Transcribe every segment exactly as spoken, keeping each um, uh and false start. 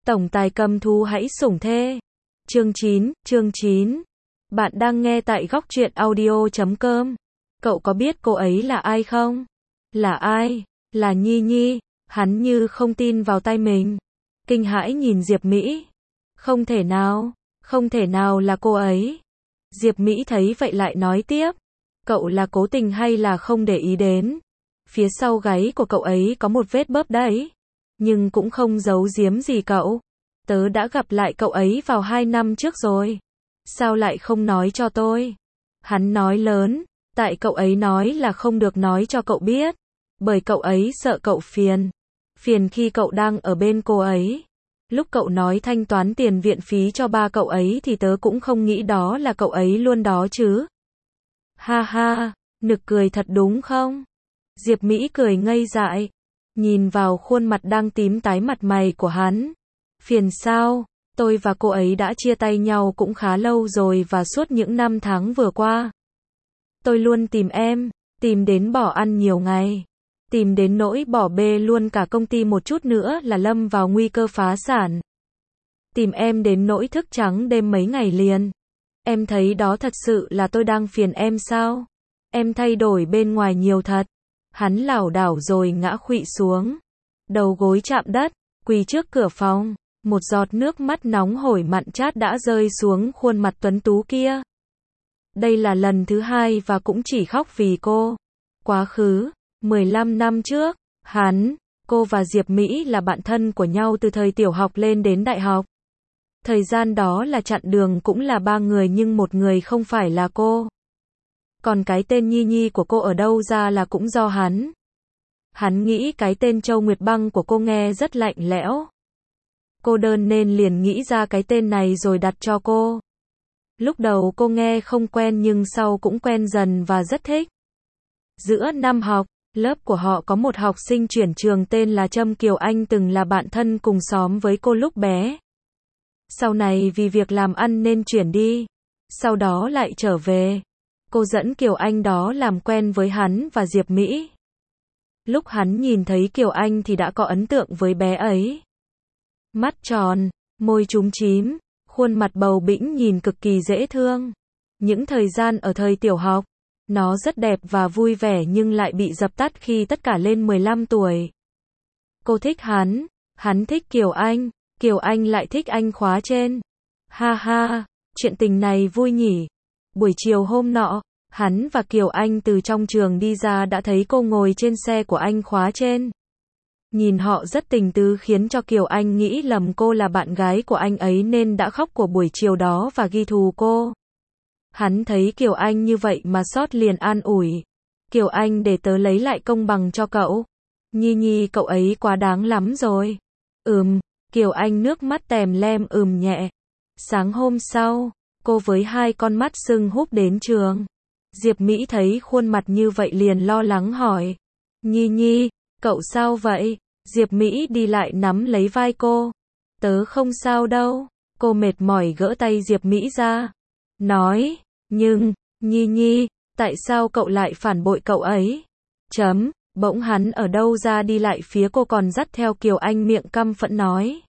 Tổng tài cầm thú hãy sủng thê. Chương chín, chương chín. Bạn đang nghe tại góc truyện audio chấm com. Cậu có biết cô ấy là ai không? Là ai? Là Nhi Nhi. Hắn như không tin vào tai mình. Kinh hãi nhìn Diệp Mỹ. Không thể nào, không thể nào là cô ấy. Diệp Mỹ thấy vậy lại nói tiếp. Cậu là cố tình hay là không để ý đến? Phía sau gáy của cậu ấy có một vết bớp đấy. Nhưng cũng không giấu giếm gì cậu. Tớ đã gặp lại cậu ấy vào hai năm trước rồi. Sao lại không nói cho tôi? Hắn nói lớn, tại cậu ấy nói là không được nói cho cậu biết. Bởi cậu ấy sợ cậu phiền. Phiền khi cậu đang ở bên cô ấy. Lúc cậu nói thanh toán tiền viện phí cho ba cậu ấy thì tớ cũng không nghĩ đó là cậu ấy luôn đó chứ. Ha ha, nực cười thật đúng không? Diệp Mỹ cười ngây dại. Nhìn vào khuôn mặt đang tím tái mặt mày của hắn. Phiền sao? Tôi và cô ấy đã chia tay nhau cũng khá lâu rồi và suốt những năm tháng vừa qua. Tôi luôn tìm em, tìm đến bỏ ăn nhiều ngày. Tìm đến nỗi bỏ bê luôn cả công ty một chút nữa là lâm vào nguy cơ phá sản. Tìm em đến nỗi thức trắng đêm mấy ngày liền. Em thấy đó thật sự là tôi đang phiền em sao? Em thay đổi bên ngoài nhiều thật. Hắn lảo đảo rồi ngã khuỵu xuống. Đầu gối chạm đất, quỳ trước cửa phòng. Một giọt nước mắt nóng hổi mặn chát đã rơi xuống khuôn mặt tuấn tú kia. Đây là lần thứ hai và cũng chỉ khóc vì cô. Quá khứ, mười lăm năm trước, hắn, cô và Diệp Mỹ là bạn thân của nhau từ thời tiểu học lên đến đại học. Thời gian đó là chặng đường cũng là ba người nhưng một người không phải là cô. Còn cái tên Nhi Nhi của cô ở đâu ra là cũng do hắn. Hắn nghĩ cái tên Châu Nguyệt Băng của cô nghe rất lạnh lẽo. Cô đơn nên liền nghĩ ra cái tên này rồi đặt cho cô. Lúc đầu cô nghe không quen nhưng sau cũng quen dần và rất thích. Giữa năm học, lớp của họ có một học sinh chuyển trường tên là Trâm Kiều Anh từng là bạn thân cùng xóm với cô lúc bé. Sau này vì việc làm ăn nên chuyển đi. Sau đó lại trở về. Cô dẫn Kiều Anh đó làm quen với hắn và Diệp Mỹ. Lúc hắn nhìn thấy Kiều Anh thì đã có ấn tượng với bé ấy. Mắt tròn, môi chúm chím, khuôn mặt bầu bĩnh nhìn cực kỳ dễ thương. Những thời gian ở thời tiểu học, nó rất đẹp và vui vẻ nhưng lại bị dập tắt khi tất cả lên mười lăm tuổi. Cô thích hắn, hắn thích Kiều Anh, Kiều Anh lại thích anh khóa trên. Ha ha, chuyện tình này vui nhỉ. Buổi chiều hôm nọ, hắn và Kiều Anh từ trong trường đi ra đã thấy cô ngồi trên xe của anh khóa trên. Nhìn họ rất tình tứ khiến cho Kiều Anh nghĩ lầm cô là bạn gái của anh ấy nên đã khóc của buổi chiều đó và ghi thù cô. Hắn thấy Kiều Anh như vậy mà xót liền an ủi. Kiều Anh để tớ lấy lại công bằng cho cậu. Nhi Nhi cậu ấy quá đáng lắm rồi. Ừm, Kiều Anh nước mắt tèm lem ừm nhẹ. Sáng hôm sau, cô với hai con mắt sưng húp đến trường. Diệp Mỹ thấy khuôn mặt như vậy liền lo lắng hỏi. Nhi Nhi, cậu sao vậy? Diệp Mỹ đi lại nắm lấy vai cô. Tớ không sao đâu. Cô mệt mỏi gỡ tay Diệp Mỹ ra. Nói, nhưng, Nhi Nhi, tại sao cậu lại phản bội cậu ấy? Chấm, bỗng hắn ở đâu ra đi lại phía cô còn dắt theo Kiều Anh miệng căm phẫn nói.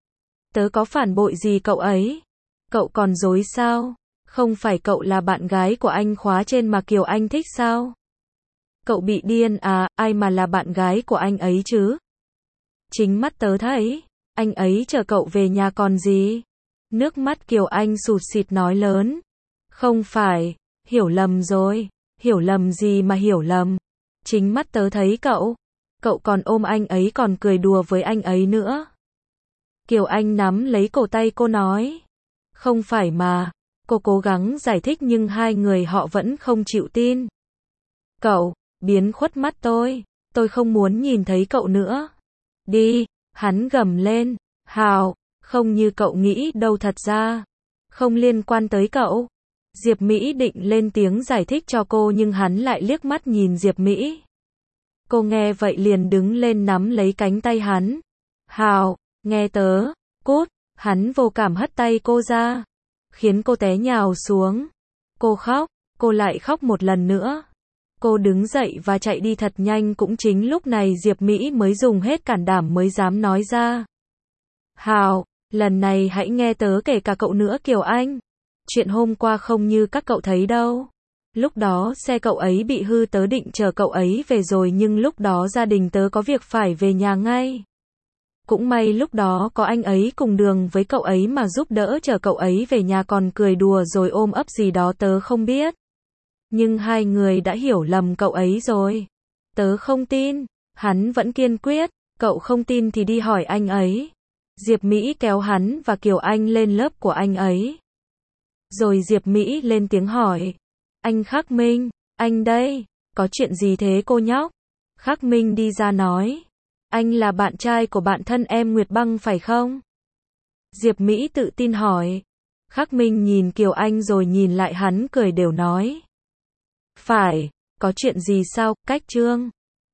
Tớ có phản bội gì cậu ấy? Cậu còn dối sao? Không phải cậu là bạn gái của anh khóa trên mà Kiều Anh thích sao? Cậu bị điên à, ai mà là bạn gái của anh ấy chứ? Chính mắt tớ thấy, anh ấy chờ cậu về nhà còn gì? Nước mắt Kiều Anh sụt sịt nói lớn. Không phải, hiểu lầm rồi, hiểu lầm gì mà hiểu lầm. Chính mắt tớ thấy cậu, cậu còn ôm anh ấy còn cười đùa với anh ấy nữa. Kiều Anh nắm lấy cổ tay cô nói. Không phải mà, cô cố gắng giải thích nhưng hai người họ vẫn không chịu tin. Cậu, biến khuất mắt tôi, tôi không muốn nhìn thấy cậu nữa. Đi, hắn gầm lên, hào, không như cậu nghĩ đâu thật ra. Không liên quan tới cậu. Diệp Mỹ định lên tiếng giải thích cho cô nhưng hắn lại liếc mắt nhìn Diệp Mỹ. Cô nghe vậy liền đứng lên nắm lấy cánh tay hắn. Hào, nghe tớ, cút, hắn vô cảm hất tay cô ra. Khiến cô té nhào xuống. Cô khóc, cô lại khóc một lần nữa. Cô đứng dậy và chạy đi thật nhanh cũng chính lúc này Diệp Mỹ mới dùng hết cản đảm mới dám nói ra. Hào, Lần này hãy nghe tớ kể cả cậu nữa Kiều Anh. Chuyện hôm qua không như các cậu thấy đâu. Lúc đó xe cậu ấy bị hư, tớ định chờ cậu ấy về rồi nhưng lúc đó gia đình tớ có việc phải về nhà ngay. Cũng may lúc đó có anh ấy cùng đường với cậu ấy mà giúp đỡ chở cậu ấy về nhà, còn cười đùa rồi ôm ấp gì đó tớ không biết. Nhưng hai người đã hiểu lầm cậu ấy rồi. Tớ không tin. Hắn vẫn kiên quyết. Cậu không tin thì đi hỏi anh ấy. Diệp Mỹ kéo hắn và Kiều Anh lên lớp của anh ấy. Rồi Diệp Mỹ lên tiếng hỏi. Anh Khắc Minh, anh đây, có chuyện gì thế cô nhóc? Khắc Minh đi ra nói. Anh là bạn trai của bạn thân em Nguyệt Băng phải không? Diệp Mỹ tự tin hỏi. Khắc Minh nhìn Kiều Anh rồi nhìn lại hắn cười đều nói. Phải, có chuyện gì sao, Cách Trương?